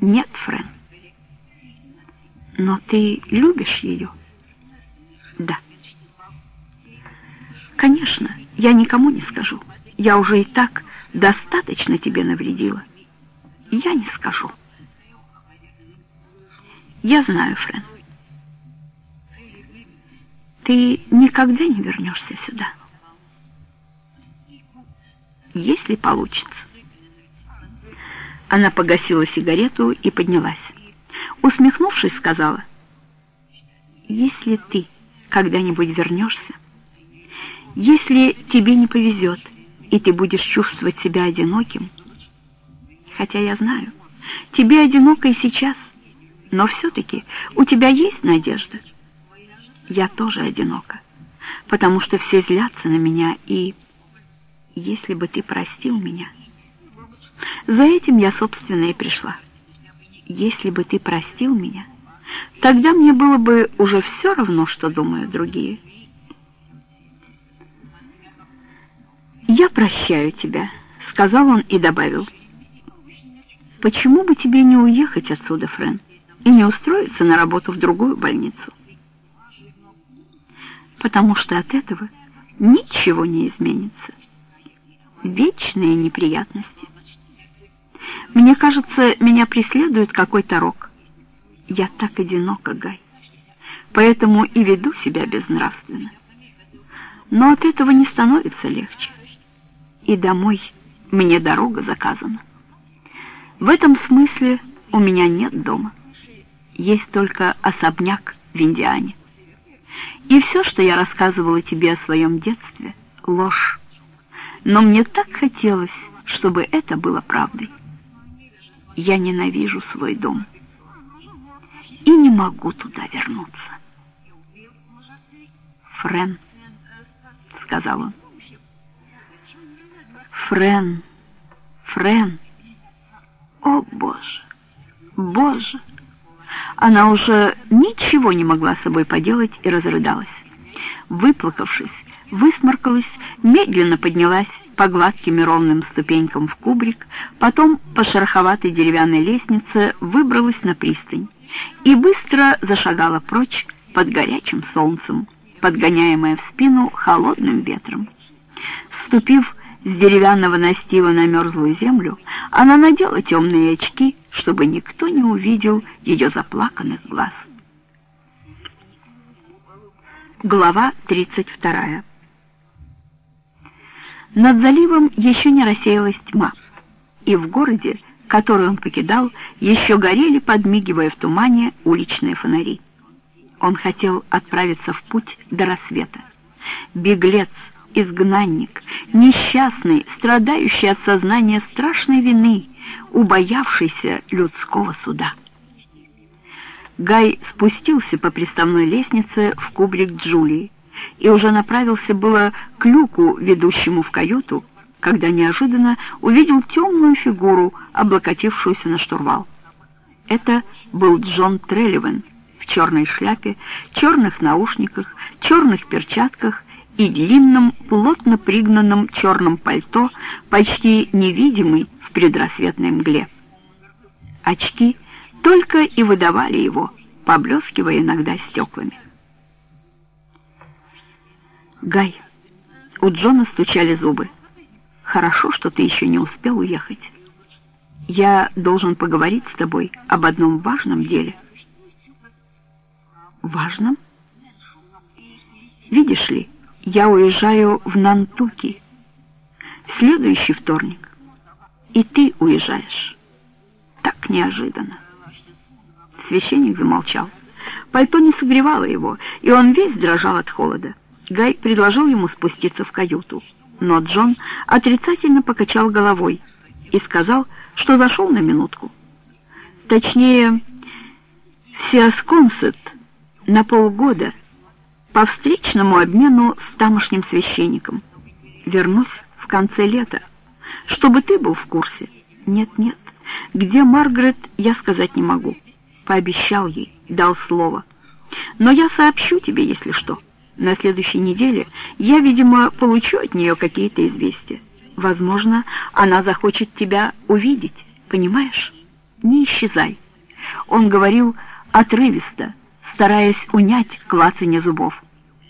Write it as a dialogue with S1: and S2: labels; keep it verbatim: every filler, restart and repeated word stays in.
S1: Нет, Френ. Но ты любишь ее? Да. Конечно, я никому не скажу. Я уже и так достаточно тебе навредила. Я не скажу. Я знаю, Френ. Ты никогда не вернешься сюда. Если получится. Она погасила сигарету и поднялась. Усмехнувшись, сказала: если ты когда-нибудь вернешься, если тебе не повезет, и ты будешь чувствовать себя одиноким, хотя я знаю, тебе одиноко и сейчас, но все-таки у тебя есть надежда. Я тоже одинока, потому что все злятся на меня, и если бы ты простил меня... За этим я, собственно, и пришла. Если бы ты простил меня, тогда мне было бы уже все равно, что думают другие. «Я прощаю тебя», — сказал он и добавил: «почему бы тебе не уехать отсюда, Френ, и не устроиться на работу в другую больницу?» «Потому что от этого ничего не изменится. Вечные неприятности. Мне кажется, меня преследует какой-то рок. Я так одинока, Гай, поэтому и веду себя безнравственно. Но от этого не становится легче. И домой мне дорога заказана. В этом смысле у меня нет дома. Есть только особняк в Индиане. И все, что я рассказывала тебе о своем детстве, — ложь. Но мне так хотелось, чтобы это было правдой. Я ненавижу свой дом и не могу туда вернуться. «Френ», — сказал он. «Френ, Френ, о, Боже, Боже!» Она уже ничего не могла с собой поделать и разрыдалась. Выплакавшись, высморкалась, медленно поднялась по гладким и ровным ступенькам в кубрик, потом по шероховатой деревянной лестнице выбралась на пристань и быстро зашагала прочь под горячим солнцем, подгоняемая в спину холодным ветром. Ступив с деревянного настила на мерзлую землю, она надела темные очки, чтобы никто не увидел ее заплаканных глаз. Глава тридцать вторая. Над заливом еще не рассеялась тьма, и в городе, который он покидал, еще горели, подмигивая в тумане, уличные фонари. Он хотел отправиться в путь до рассвета. Беглец, изгнанник, несчастный, страдающий от сознания страшной вины, убоявшийся людского суда. Гай спустился по приставной лестнице в кубрик Джулии и уже направился было к люку, ведущему в каюту, когда неожиданно увидел темную фигуру, облокотившуюся на штурвал. Это был Джон Трелливан в черной шляпе, черных наушниках, черных перчатках и длинном, плотно пригнанном черном пальто, почти невидимый в предрассветной мгле. Очки только и выдавали его, поблескивая иногда стеклами. «Гай», у Джона стучали зубы, «хорошо, что ты еще не успел уехать. Я должен поговорить с тобой об одном важном деле». «Важном?» «Видишь ли, я уезжаю в Нантуки в следующий вторник, и ты уезжаешь. Так неожиданно». Священник замолчал. Пальто не согревало его, и он весь дрожал от холода. Гай предложил ему спуститься в каюту, но Джон отрицательно покачал головой и сказал, что зашел на минутку. Точнее, в Сиасконсет на полгода по встречному обмену с тамошним священником. Вернусь в конце лета, чтобы ты был в курсе. Нет-нет, где Маргарет, я сказать не могу. Пообещал ей, дал слово. Но я сообщу тебе, если что. На следующей неделе я, видимо, получу от нее какие-то известия. Возможно, она захочет тебя увидеть, понимаешь? не исчезай». Он говорил отрывисто, стараясь унять клацанье зубов.